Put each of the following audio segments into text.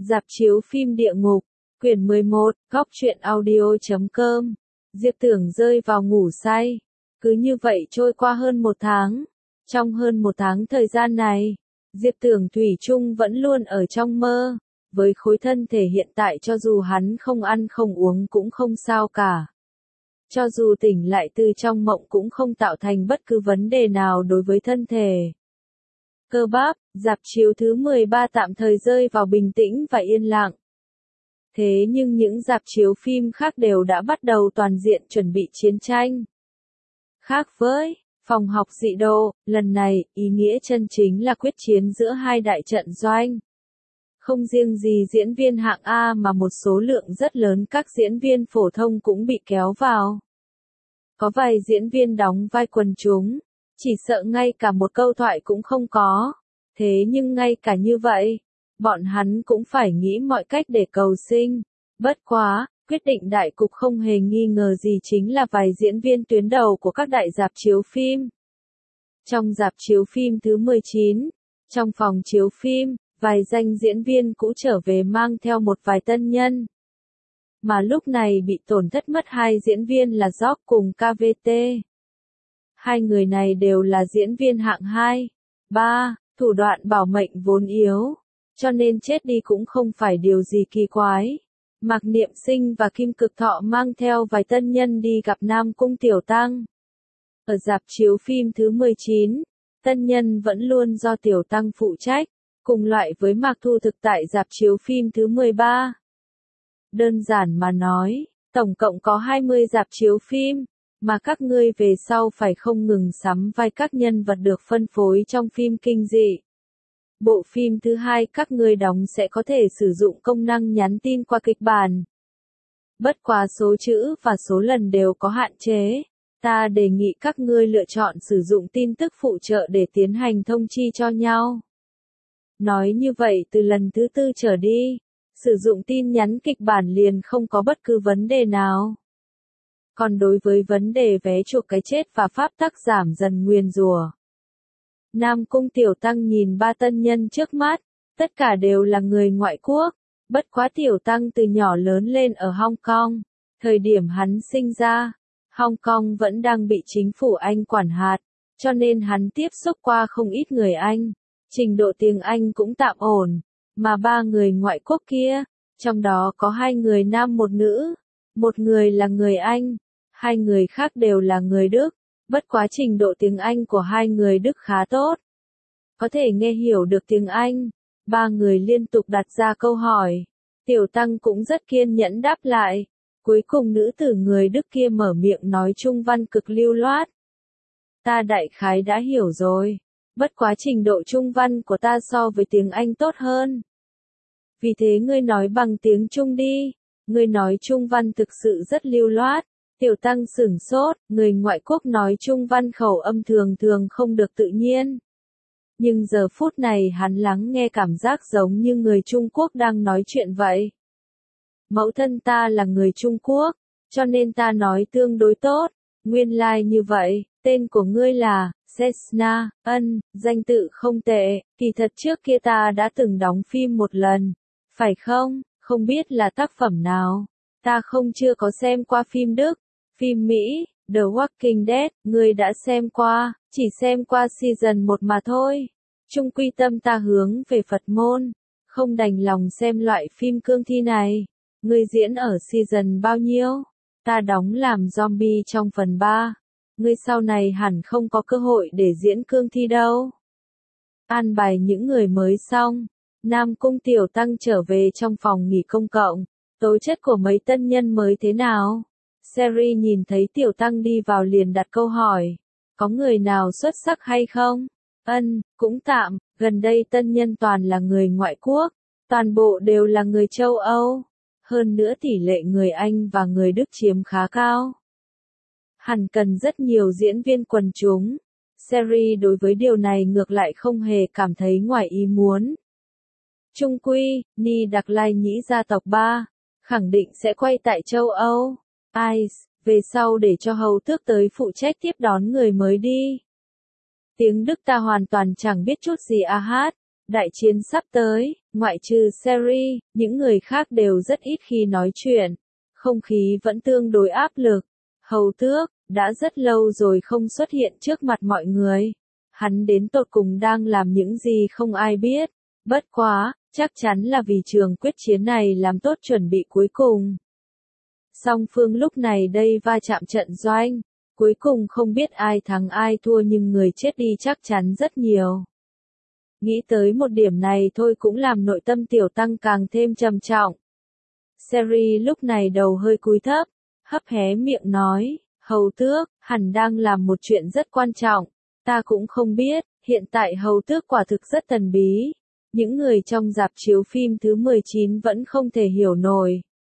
Rạp chiếu phim Địa Ngục, quyển 11, góc truyện audio.com. Diệp Tưởng rơi vào ngủ say. Cứ như vậy trôi qua hơn một tháng. Trong hơn một tháng thời gian này, Diệp Tưởng thủy chung vẫn luôn ở trong mơ. Với khối thân thể hiện tại cho dù hắn không ăn không uống cũng không sao cả. Cho dù tỉnh lại từ trong mộng cũng không tạo thành bất cứ vấn đề nào đối với thân thể. Cơ bắp, rạp chiếu thứ 13 tạm thời rơi vào bình tĩnh và yên lặng. Thế nhưng những rạp chiếu phim khác đều đã bắt đầu toàn diện chuẩn bị chiến tranh. Khác với phòng học dị độ, lần này, ý nghĩa chân chính là quyết chiến giữa hai đại trận doanh. Không riêng gì diễn viên hạng A mà một số lượng rất lớn các diễn viên phổ thông cũng bị kéo vào. Có vài diễn viên đóng vai quần chúng, chỉ sợ ngay cả một câu thoại cũng không có. Thế nhưng ngay cả như vậy, bọn hắn cũng phải nghĩ mọi cách để cầu sinh. Bất quá, quyết định đại cục không hề nghi ngờ gì chính là vài diễn viên tuyến đầu của các đại rạp chiếu phim. Trong rạp chiếu phim thứ 19, trong phòng chiếu phim, vài danh diễn viên cũ trở về mang theo một vài tân nhân. Mà lúc này bị tổn thất mất hai diễn viên là Jock cùng KVT. Hai người này đều là diễn viên hạng 2, 3, thủ đoạn bảo mệnh vốn yếu, cho nên chết đi cũng không phải điều gì kỳ quái. Mạc Niệm Sinh và Kim Cực Thọ mang theo vài tân nhân đi gặp Nam Cung Tiểu Tăng. Ở rạp chiếu phim thứ 19, tân nhân vẫn luôn do Tiểu Tăng phụ trách, cùng loại với Mạc Thu Thực tại rạp chiếu phim thứ 13. Đơn giản mà nói, tổng cộng có 20 rạp chiếu phim, mà các ngươi về sau phải không ngừng sắm vai các nhân vật được phân phối trong phim kinh dị. Bộ phim thứ 2 các ngươi đóng sẽ có thể sử dụng công năng nhắn tin qua kịch bản. Bất quá số chữ và số lần đều có hạn chế. Ta đề nghị các ngươi lựa chọn sử dụng tin tức phụ trợ để tiến hành thông chi cho nhau. Nói như vậy từ lần thứ 4 trở đi, sử dụng tin nhắn kịch bản liền không có bất cứ vấn đề nào. Còn đối với vấn đề vé chuộc cái chết và pháp tắc giảm dần nguyền rủa, Nam Cung Tiểu Tăng nhìn ba tân nhân trước mắt, tất cả đều là người ngoại quốc, bất quá Tiểu Tăng từ nhỏ lớn lên ở Hong Kong, thời điểm hắn sinh ra, Hong Kong vẫn đang bị chính phủ Anh quản hạt, cho nên hắn tiếp xúc qua không ít người Anh, trình độ tiếng Anh cũng tạm ổn, mà ba người ngoại quốc kia, trong đó có 2 người nam một nữ, một người là người Anh, 2 người khác đều là người Đức. Bất quá trình độ tiếng Anh của 2 người Đức khá tốt. Có thể nghe hiểu được tiếng Anh. 3 người liên tục đặt ra câu hỏi. Tiểu Tăng cũng rất kiên nhẫn đáp lại. Cuối cùng nữ tử người Đức kia mở miệng nói Trung văn cực lưu loát. Ta đại khái đã hiểu rồi. Bất quá trình độ Trung văn của ta so với tiếng Anh tốt hơn. Vì thế ngươi nói bằng tiếng Trung đi. Ngươi nói Trung văn thực sự rất lưu loát. Tiểu Tăng sửng sốt, người ngoại quốc nói Trung văn khẩu âm thường thường không được tự nhiên. Nhưng giờ phút này hắn lắng nghe cảm giác giống như người Trung Quốc đang nói chuyện vậy. Mẫu thân ta là người Trung Quốc, cho nên ta nói tương đối tốt. Nguyên lai như vậy, tên của ngươi là Cessna, danh tự không tệ, kỳ thật trước kia ta đã từng đóng phim một lần. Phải không? Không biết là tác phẩm nào. Ta không chưa có xem qua phim Đức. Phim Mỹ, The Walking Dead, ngươi đã xem qua, chỉ xem qua season 1 mà thôi. Trung quy tâm ta hướng về Phật môn, không đành lòng xem loại phim cương thi này. Ngươi diễn ở season bao nhiêu? Ta đóng làm zombie trong phần 3. Ngươi sau này hẳn không có cơ hội để diễn cương thi đâu. An bài những người mới xong, Nam Cung Tiểu Tăng trở về trong phòng nghỉ công cộng. Tố chất của mấy tân nhân mới thế nào? Seri nhìn thấy Tiểu Tăng đi vào liền đặt câu hỏi. Có người nào xuất sắc hay không? Cũng tạm, gần đây tân nhân toàn là người ngoại quốc, toàn bộ đều là người châu Âu. Hơn nữa tỷ lệ người Anh và người Đức chiếm khá cao. Hẳn cần rất nhiều diễn viên quần chúng. Seri đối với điều này ngược lại không hề cảm thấy ngoài ý muốn. Trung quy, Ni Đặc Lai Nhĩ gia tộc 3, khẳng định sẽ quay tại châu Âu. Ice, về sau để cho hầu tước tới phụ trách tiếp đón người mới đi. Tiếng Đức ta hoàn toàn chẳng biết chút gì à hát, Đại chiến sắp tới, ngoại trừ Seri, những người khác đều rất ít khi nói chuyện. Không khí vẫn tương đối áp lực. Hầu tước, đã rất lâu rồi không xuất hiện trước mặt mọi người. Hắn đến tột cùng đang làm những gì không ai biết. Bất quá, chắc chắn là vì trường quyết chiến này làm tốt chuẩn bị cuối cùng. Song phương lúc này đây va chạm trận doanh. Cuối cùng không biết ai thắng ai thua nhưng người chết đi chắc chắn rất nhiều. Nghĩ tới một điểm này thôi cũng làm nội tâm Tiểu Tăng càng thêm trầm trọng. Seri lúc này đầu hơi cúi thấp, hấp hé miệng nói, hầu tước, hẳn đang làm một chuyện rất quan trọng. Ta cũng không biết, hiện tại hầu tước quả thực rất thần bí. Những người trong rạp chiếu phim thứ 19 vẫn không thể hiểu nổi.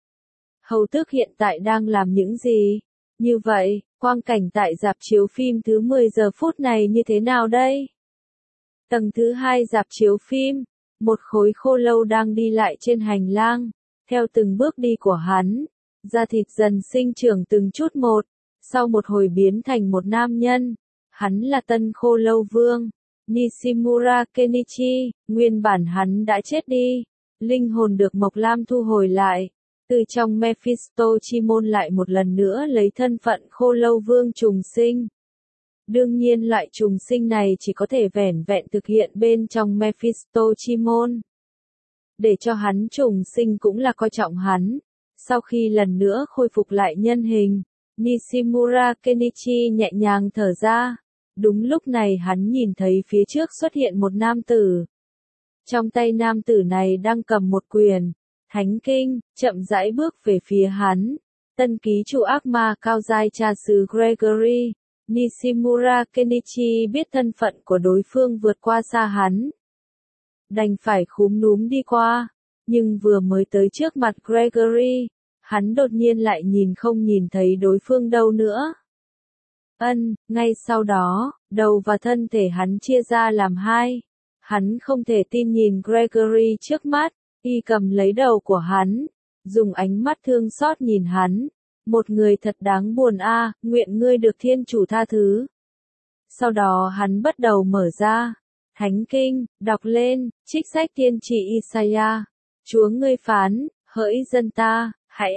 Hầu tước hiện tại đang làm những gì? Như vậy, quang cảnh tại rạp chiếu phim thứ 10 giờ phút này như thế nào đây? Tầng thứ 2 rạp chiếu phim, một khối khô lâu đang đi lại trên hành lang. Theo từng bước đi của hắn, da thịt dần sinh trưởng từng chút một, sau một hồi biến thành một nam nhân. Hắn là tân khô lâu vương, Nishimura Kenichi, nguyên bản hắn đã chết đi. Linh hồn được Mộc Lam thu hồi lại, từ trong Mephisto chi môn lại một lần nữa lấy thân phận khô lâu vương trùng sinh. Đương nhiên loại trùng sinh này chỉ có thể vẻn vẹn thực hiện bên trong Mephisto chi môn. Để cho hắn trùng sinh cũng là coi trọng hắn. Sau khi lần nữa khôi phục lại nhân hình, Nishimura Kenichi nhẹ nhàng thở ra. Đúng lúc này hắn nhìn thấy phía trước xuất hiện một nam tử. Trong tay nam tử này đang cầm một quyền, thánh kinh, chậm rãi bước về phía hắn. Tân ký chủ ác ma cao giai cha xứ Gregory. Nishimura Kenichi biết thân phận của đối phương vượt qua xa hắn. Đành phải khúm núm đi qua, nhưng vừa mới tới trước mặt Gregory, hắn đột nhiên lại không nhìn thấy đối phương đâu nữa. Ngay sau đó, đầu và thân thể hắn chia ra làm hai. Hắn không thể tin nhìn Gregory trước mắt, y cầm lấy đầu của hắn, dùng ánh mắt thương xót nhìn hắn. Một người thật đáng buồn a, nguyện ngươi được thiên chủ tha thứ. Sau đó hắn bắt đầu mở ra Thánh Kinh, đọc lên, trích sách tiên tri Isaiah. Chúa ngươi phán, hỡi dân ta, hãy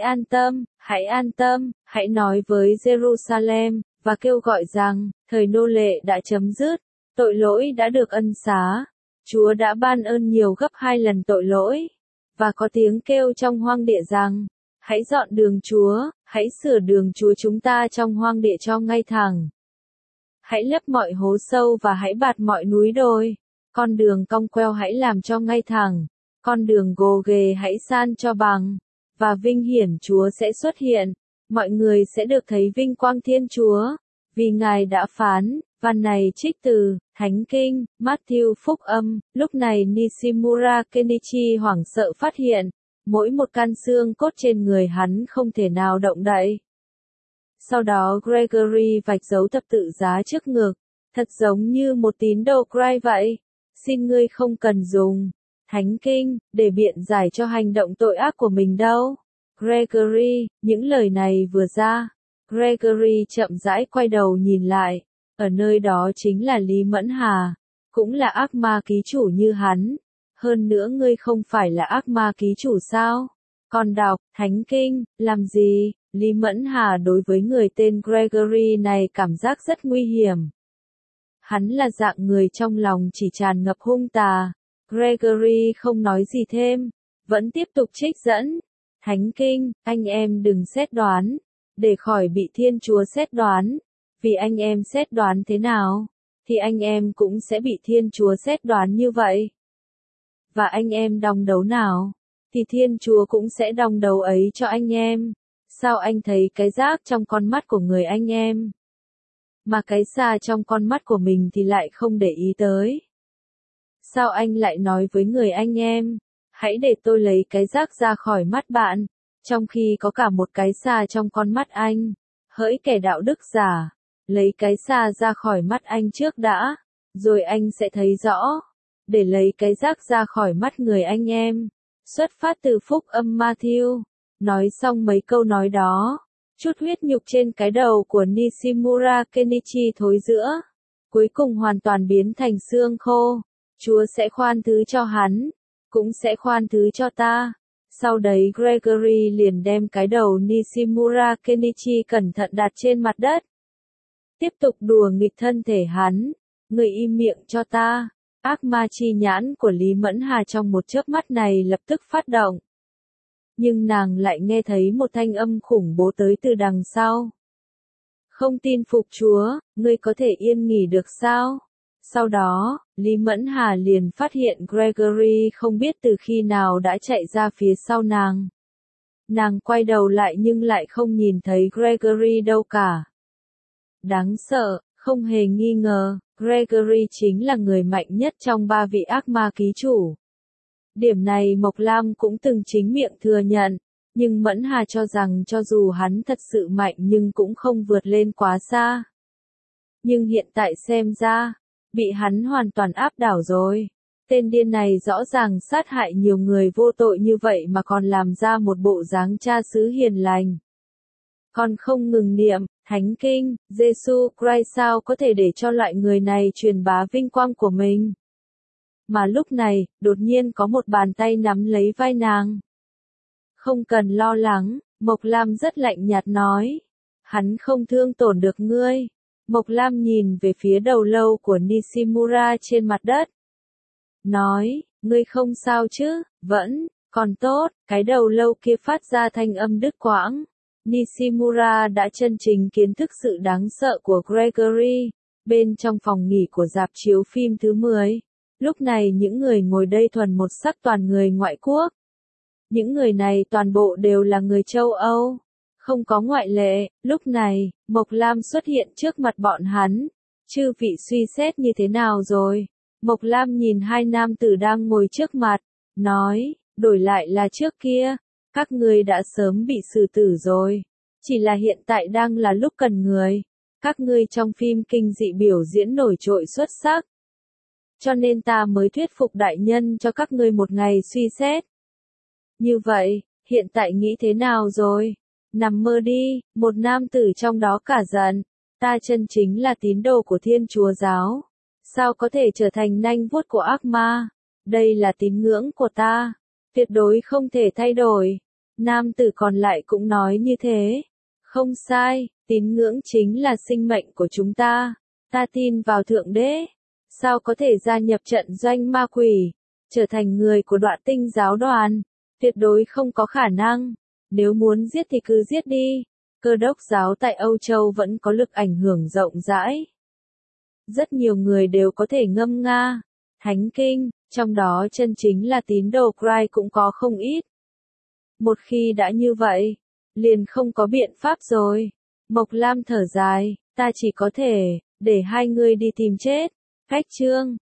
an tâm, hãy nói với Jerusalem, và kêu gọi rằng, thời nô lệ đã chấm dứt, tội lỗi đã được ân xá. Chúa đã ban ơn nhiều gấp 2 lần tội lỗi. Và có tiếng kêu trong hoang địa rằng, hãy dọn đường Chúa, hãy sửa đường Chúa chúng ta trong hoang địa cho ngay thẳng. Hãy lấp mọi hố sâu và hãy bạt mọi núi đồi. Con đường cong queo hãy làm cho ngay thẳng. Con đường gồ ghề hãy san cho bằng. Và vinh hiển Chúa sẽ xuất hiện. Mọi người sẽ được thấy vinh quang Thiên Chúa. Vì Ngài đã phán. Văn này trích từ Thánh Kinh, Matthew Phúc Âm. Lúc này Nishimura Kenichi hoảng sợ phát hiện, mỗi một căn xương cốt trên người hắn không thể nào động đậy. Sau đó Gregory vạch dấu thập tự giá trước ngực, thật giống như một tín đồ Christ vậy. Xin ngươi không cần dùng Thánh Kinh để biện giải cho hành động tội ác của mình đâu. Gregory, những lời này vừa ra, Gregory chậm rãi quay đầu nhìn lại. Ở nơi đó chính là Lý Mẫn Hà, cũng là ác ma ký chủ như hắn. Hơn nữa ngươi không phải là ác ma ký chủ sao? Còn đọc Thánh Kinh, làm gì? Lý Mẫn Hà đối với người tên Gregory này cảm giác rất nguy hiểm. Hắn là dạng người trong lòng chỉ tràn ngập hung tà. Gregory không nói gì thêm, vẫn tiếp tục trích dẫn. Thánh Kinh, anh em đừng xét đoán, để khỏi bị Thiên Chúa xét đoán. Vì anh em xét đoán thế nào, thì anh em cũng sẽ bị Thiên Chúa xét đoán như vậy. Và anh em đong đấu nào, thì Thiên Chúa cũng sẽ đong đấu ấy cho anh em. Sao anh thấy cái rác trong con mắt của người anh em, mà cái xà trong con mắt của mình thì lại không để ý tới? Sao anh lại nói với người anh em, hãy để tôi lấy cái rác ra khỏi mắt bạn, trong khi có cả một cái xà trong con mắt anh? Hỡi kẻ đạo đức giả, lấy cái xà ra khỏi mắt anh trước đã, rồi anh sẽ thấy rõ. Để lấy cái rác ra khỏi mắt người anh em. Xuất phát từ Phúc Âm Matthew. Nói xong mấy câu nói đó, chút huyết nhục trên cái đầu của Nishimura Kenichi thối rữa, cuối cùng hoàn toàn biến thành xương khô. Chúa sẽ khoan thứ cho hắn, cũng sẽ khoan thứ cho ta. Sau đấy Gregory liền đem cái đầu Nishimura Kenichi cẩn thận đặt trên mặt đất. Tiếp tục đùa nghịch thân thể hắn, người im miệng cho ta. Ác ma chi nhãn của Lý Mẫn Hà trong một chớp mắt này lập tức phát động. Nhưng nàng lại nghe thấy một thanh âm khủng bố tới từ đằng sau. Không tin phục Chúa, ngươi có thể yên nghỉ được sao? Sau đó, Lý Mẫn Hà liền phát hiện Gregory không biết từ khi nào đã chạy ra phía sau nàng. Nàng quay đầu lại nhưng lại không nhìn thấy Gregory đâu cả. Đáng sợ, không hề nghi ngờ, Gregory chính là người mạnh nhất trong 3 vị ác ma ký chủ. Điểm này Mộc Lam cũng từng chính miệng thừa nhận, nhưng Mẫn Hà cho rằng cho dù hắn thật sự mạnh nhưng cũng không vượt lên quá xa. Nhưng hiện tại xem ra, bị hắn hoàn toàn áp đảo rồi. Tên điên này rõ ràng sát hại nhiều người vô tội như vậy mà còn làm ra một bộ dáng cha xứ hiền lành. Còn không ngừng niệm, Thánh Kinh, Jesus Christ sao có thể để cho loại người này truyền bá vinh quang của mình. Mà lúc này, đột nhiên có một bàn tay nắm lấy vai nàng. Không cần lo lắng, Mộc Lam rất lạnh nhạt nói. Hắn không thương tổn được ngươi. Mộc Lam nhìn về phía đầu lâu của Nishimura trên mặt đất. Nói, ngươi không sao chứ, vẫn, còn tốt, cái đầu lâu kia phát ra thanh âm đứt quãng. Nishimura đã chân chính kiến thức sự đáng sợ của Gregory, bên trong phòng nghỉ của rạp chiếu phim thứ 10. Lúc này những người ngồi đây thuần một sắc toàn người ngoại quốc. Những người này toàn bộ đều là người châu Âu. Không có ngoại lệ, lúc này, Mộc Lam xuất hiện trước mặt bọn hắn. Chư vị suy xét như thế nào rồi? Mộc Lam nhìn hai nam tử đang ngồi trước mặt, nói, đổi lại là trước kia, các ngươi đã sớm bị xử tử rồi. Chỉ là hiện tại đang là lúc cần người. Các ngươi trong phim kinh dị biểu diễn nổi trội xuất sắc. Cho nên ta mới thuyết phục đại nhân cho các ngươi một ngày suy xét. Như vậy, hiện tại nghĩ thế nào rồi? Nằm mơ đi, một nam tử trong đó cả giận. Ta chân chính là tín đồ của Thiên Chúa giáo. Sao có thể trở thành nanh vuốt của ác ma? Đây là tín ngưỡng của ta. Tuyệt đối không thể thay đổi. Nam tử còn lại cũng nói như thế. Không sai, tín ngưỡng chính là sinh mệnh của chúng ta. Ta tin vào Thượng Đế. Sao có thể gia nhập trận doanh ma quỷ? Trở thành người của Đoạ Tinh giáo đoàn? Tuyệt đối không có khả năng. Nếu muốn giết thì cứ giết đi. Cơ đốc giáo tại Âu Châu vẫn có lực ảnh hưởng rộng rãi. Rất nhiều người đều có thể ngâm nga Thánh Kinh, trong đó chân chính là tín đồ Christ cũng có không ít. Một khi đã như vậy, liền không có biện pháp rồi. Mộc Lam thở dài, ta chỉ có thể để hai người đi tìm chết. Cách chương